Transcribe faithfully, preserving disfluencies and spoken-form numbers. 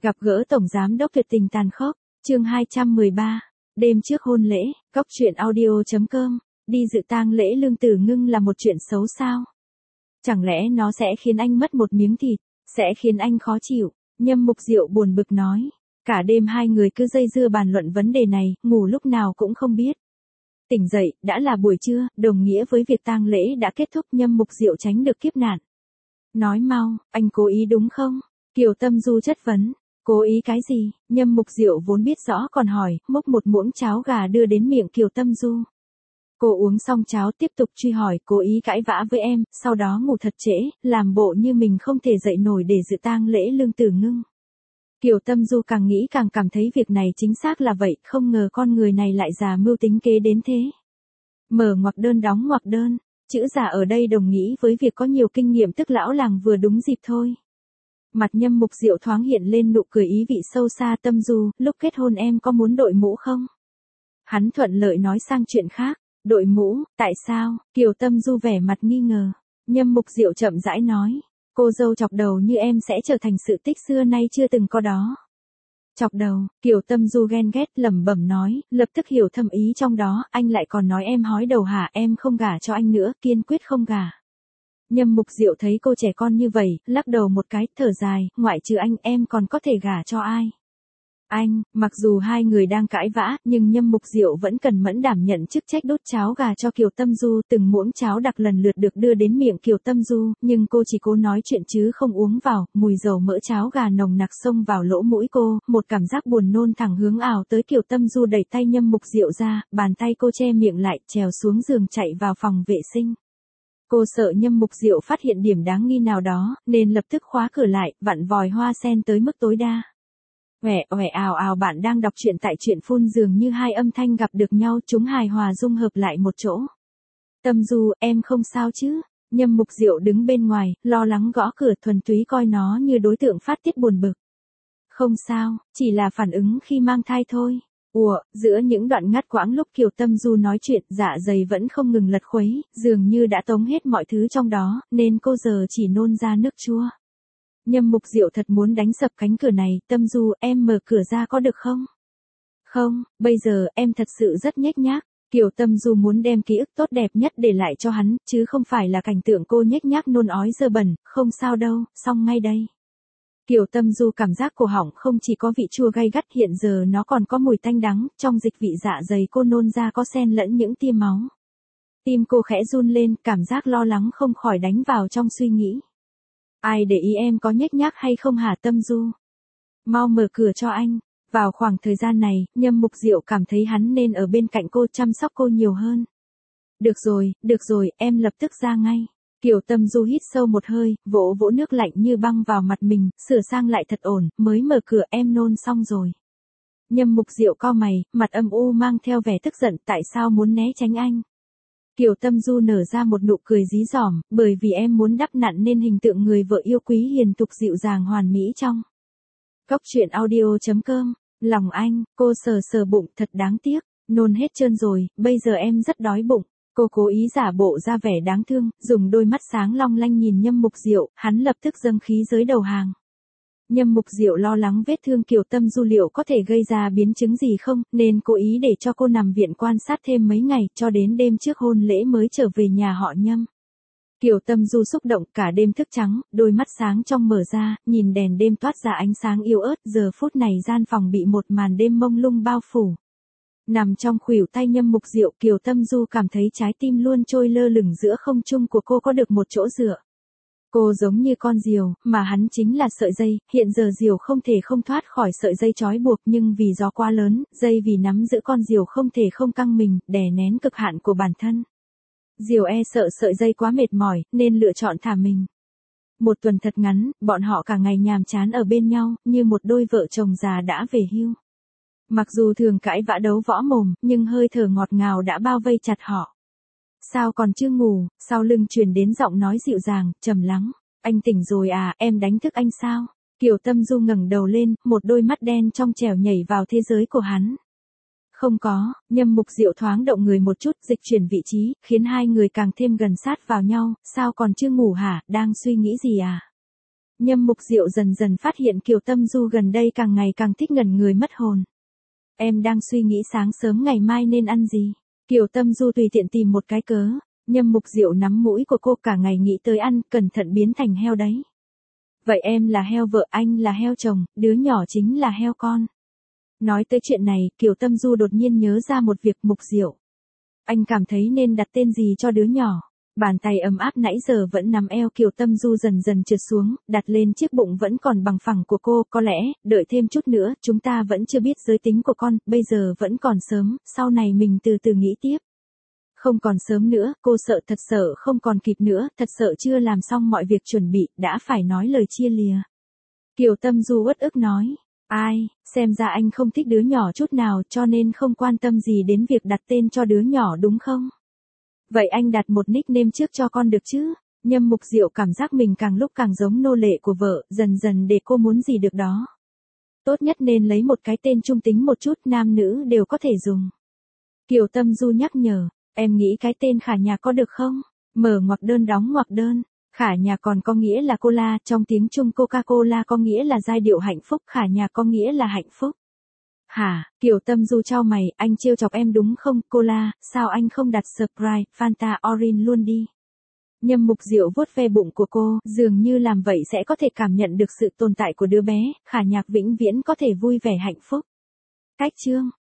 Gặp gỡ Tổng Giám đốc tuyệt tình tàn khốc, chương hai trăm mười ba, đêm trước hôn lễ, cốc truyện audio.com, đi dự tang lễ Lương Tử Ngưng là một chuyện xấu sao? Chẳng lẽ nó sẽ khiến anh mất một miếng thịt, sẽ khiến anh khó chịu? Nhâm Mục Diệu buồn bực nói. Cả đêm hai người cứ dây dưa bàn luận vấn đề này, ngủ lúc nào cũng không biết. Tỉnh dậy, đã là buổi trưa, đồng nghĩa với việc tang lễ đã kết thúc. Nhâm Mục Diệu tránh được kiếp nạn. Nói mau, anh cố ý đúng không? Kiều Tâm Du chất vấn. Cố ý cái gì? Nhâm Mục Diệu vốn biết rõ còn hỏi, múc một muỗng cháo gà đưa đến miệng Kiều Tâm Du. Cô uống xong cháo tiếp tục truy hỏi, cố ý cãi vã với em, sau đó ngủ thật trễ, làm bộ như mình không thể dậy nổi để dự tang lễ Lương Tử Ngưng. Kiều Tâm Du càng nghĩ càng cảm thấy việc này chính xác là vậy, không ngờ con người này lại già mưu tính kế đến thế. Mở ngoặc đơn đóng ngoặc đơn, chữ già ở đây đồng nghĩa với việc có nhiều kinh nghiệm, tức lão làng vừa đúng dịp thôi. Mặt Nhâm Mục Diệu thoáng hiện lên nụ cười ý vị sâu xa. Tâm Du, lúc kết hôn em có muốn đội mũ không? Hắn thuận lợi nói sang chuyện khác. Đội mũ, tại sao? Kiều Tâm Du vẻ mặt nghi ngờ. Nhâm Mục Diệu chậm rãi nói. Cô dâu chọc đầu như em sẽ trở thành sự tích xưa nay chưa từng có đó. Chọc đầu, Kiều Tâm Du ghen ghét lẩm bẩm nói, lập tức hiểu thâm ý trong đó, anh lại còn nói em hói đầu hả? Em không gả cho anh nữa, kiên quyết không gả. Nhâm Mục Diệu thấy cô trẻ con như vậy, lắc đầu một cái, thở dài, ngoại trừ anh em còn có thể gả cho ai? Anh, mặc dù hai người đang cãi vã, nhưng Nhâm Mục Diệu vẫn cần mẫn đảm nhận chức trách đút cháo gà cho Kiều Tâm Du. Từng muỗng cháo đặc lần lượt được đưa đến miệng Kiều Tâm Du, nhưng cô chỉ cố nói chuyện chứ không uống vào. Mùi dầu mỡ cháo gà nồng nặc xông vào lỗ mũi cô, một cảm giác buồn nôn thẳng hướng ảo tới. Kiều Tâm Du đẩy tay Nhâm Mục Diệu ra, bàn tay cô che miệng lại, trèo xuống giường chạy vào phòng vệ sinh. Cô sợ Nhâm Mục Diệu phát hiện điểm đáng nghi nào đó, nên lập tức khóa cửa lại, vặn vòi hoa sen tới mức tối đa. Uể uể ào ào. Bạn đang đọc truyện tại truyện phun, dường như hai âm thanh gặp được nhau, chúng hài hòa dung hợp lại một chỗ. Tâm Du, em không sao chứ? Nhâm Mục Diệu đứng bên ngoài, lo lắng gõ cửa, thuần túy coi nó như đối tượng phát tiết buồn bực. Không sao, chỉ là phản ứng khi mang thai thôi. Ủa, giữa những đoạn ngắt quãng lúc Kiều Tâm Du nói chuyện, dạ dày vẫn không ngừng lật khuấy, dường như đã tống hết mọi thứ trong đó, nên cô giờ chỉ nôn ra nước chua. Nhâm Mục Diệu thật muốn đánh sập cánh cửa này. Tâm Du, em mở cửa ra có được không? Không, bây giờ em thật sự rất nhếch nhác. Kiều Tâm Du muốn đem ký ức tốt đẹp nhất để lại cho hắn, chứ không phải là cảnh tượng cô nhếch nhác nôn ói dơ bẩn. Không sao đâu, xong ngay đây. Kiều Tâm Du cảm giác cổ họng không chỉ có vị chua gay gắt, hiện giờ nó còn có mùi tanh đắng, trong dịch vị dạ dày cô nôn ra có xen lẫn những tia máu. Tim cô khẽ run lên, cảm giác lo lắng không khỏi đánh vào trong suy nghĩ. Ai để ý em có nhếch nhác hay không hả Tâm Du? Mau mở cửa cho anh. Vào khoảng thời gian này, Nhâm Mục Diệu cảm thấy hắn nên ở bên cạnh cô, chăm sóc cô nhiều hơn. Được rồi, được rồi, em lập tức ra ngay. Kiều Tâm Du hít sâu một hơi, vỗ vỗ nước lạnh như băng vào mặt mình, sửa sang lại thật ổn, mới mở cửa. Em nôn xong rồi. Nhâm Mục Diệu cau mày, mặt âm u mang theo vẻ tức giận, tại sao muốn né tránh anh? Kiều Tâm Du nở ra một nụ cười dí dỏm, bởi vì em muốn đắp nặn nên hình tượng người vợ yêu quý hiền thục dịu dàng hoàn mỹ trong. Cốc truyện audio.com, lòng anh, cô sờ sờ bụng, thật đáng tiếc, nôn hết trơn rồi, bây giờ em rất đói bụng. Cô cố ý giả bộ ra vẻ đáng thương, dùng đôi mắt sáng long lanh nhìn Nhâm Mục Diệu, hắn lập tức dâng khí giới đầu hàng. Nhâm Mục Diệu lo lắng vết thương Kiều Tâm Du liệu có thể gây ra biến chứng gì không, nên cố ý để cho cô nằm viện quan sát thêm mấy ngày, cho đến đêm trước hôn lễ mới trở về nhà họ Nhâm. Kiều Tâm Du xúc động, cả đêm thức trắng, đôi mắt sáng trong mở ra, nhìn đèn đêm toát ra ánh sáng yếu ớt. Giờ phút này gian phòng bị một màn đêm mông lung bao phủ. Nằm trong khuỷu tay Nhâm Mục Diệu, Kiều Tâm Du cảm thấy trái tim luôn trôi lơ lửng giữa không trung của cô có được một chỗ dựa. Cô giống như con diều, mà hắn chính là sợi dây. Hiện giờ diều không thể không thoát khỏi sợi dây trói buộc, nhưng vì gió quá lớn, dây vì nắm giữ con diều không thể không căng mình, đè nén cực hạn của bản thân. Diều e sợ sợi dây quá mệt mỏi, nên lựa chọn thả mình. Một tuần thật ngắn, bọn họ cả ngày nhàm chán ở bên nhau, như một đôi vợ chồng già đã về hưu. Mặc dù thường cãi vã đấu võ mồm, nhưng hơi thở ngọt ngào đã bao vây chặt họ. Sao còn chưa ngủ? Sau lưng truyền đến giọng nói dịu dàng, trầm lắng. Anh tỉnh rồi à, em đánh thức anh sao? Kiều Tâm Du ngẩng đầu lên, một đôi mắt đen trong trẻo nhảy vào thế giới của hắn. Không có. Nhâm Mục Diệu thoáng động người một chút, dịch chuyển vị trí, khiến hai người càng thêm gần sát vào nhau. Sao còn chưa ngủ hả, đang suy nghĩ gì à? Nhâm Mục Diệu dần dần phát hiện Kiều Tâm Du gần đây càng ngày càng thích ngẩn người mất hồn. Em đang suy nghĩ sáng sớm ngày mai nên ăn gì? Kiều Tâm Du tùy tiện tìm một cái cớ. Nhâm Mục Diệu nắm mũi của cô, cả ngày nghĩ tới ăn, cẩn thận biến thành heo đấy. Vậy em là heo vợ, anh là heo chồng, đứa nhỏ chính là heo con. Nói tới chuyện này, Kiều Tâm Du đột nhiên nhớ ra một việc. Mục Diệu, anh cảm thấy nên đặt tên gì cho đứa nhỏ? Bàn tay ấm áp nãy giờ vẫn nắm eo Kiều Tâm Du dần dần trượt xuống, đặt lên chiếc bụng vẫn còn bằng phẳng của cô. Có lẽ, đợi thêm chút nữa, chúng ta vẫn chưa biết giới tính của con, bây giờ vẫn còn sớm, sau này mình từ từ nghĩ tiếp. Không còn sớm nữa, cô sợ, thật sợ không còn kịp nữa, thật sợ chưa làm xong mọi việc chuẩn bị, đã phải nói lời chia lìa. Kiều Tâm Du uất ức nói, ai, xem ra anh không thích đứa nhỏ chút nào cho nên không quan tâm gì đến việc đặt tên cho đứa nhỏ đúng không? Vậy anh đặt một nickname trước cho con được chứ? Nhâm Mục Diệu cảm giác mình càng lúc càng giống nô lệ của vợ, dần dần để cô muốn gì được đó. Tốt nhất nên lấy một cái tên trung tính một chút, nam nữ đều có thể dùng. Kiều Tâm Du nhắc nhở, em nghĩ cái tên Khả Nhà có được không? Mở ngoặc đơn đóng ngoặc đơn. Khả Nhà còn có nghĩa là cola, trong tiếng Trung Coca-Cola có nghĩa là giai điệu hạnh phúc, Khả Nhà có nghĩa là hạnh phúc. Hả, Kiều Tâm Du chau mày, anh trêu chọc em đúng không? Cola, sao anh không đặt Sprite, Fanta, Orange luôn đi? Nhâm Mục Diệu vuốt ve bụng của cô, dường như làm vậy sẽ có thể cảm nhận được sự tồn tại của đứa bé, Khả Nhạc vĩnh viễn có thể vui vẻ hạnh phúc. Cách chương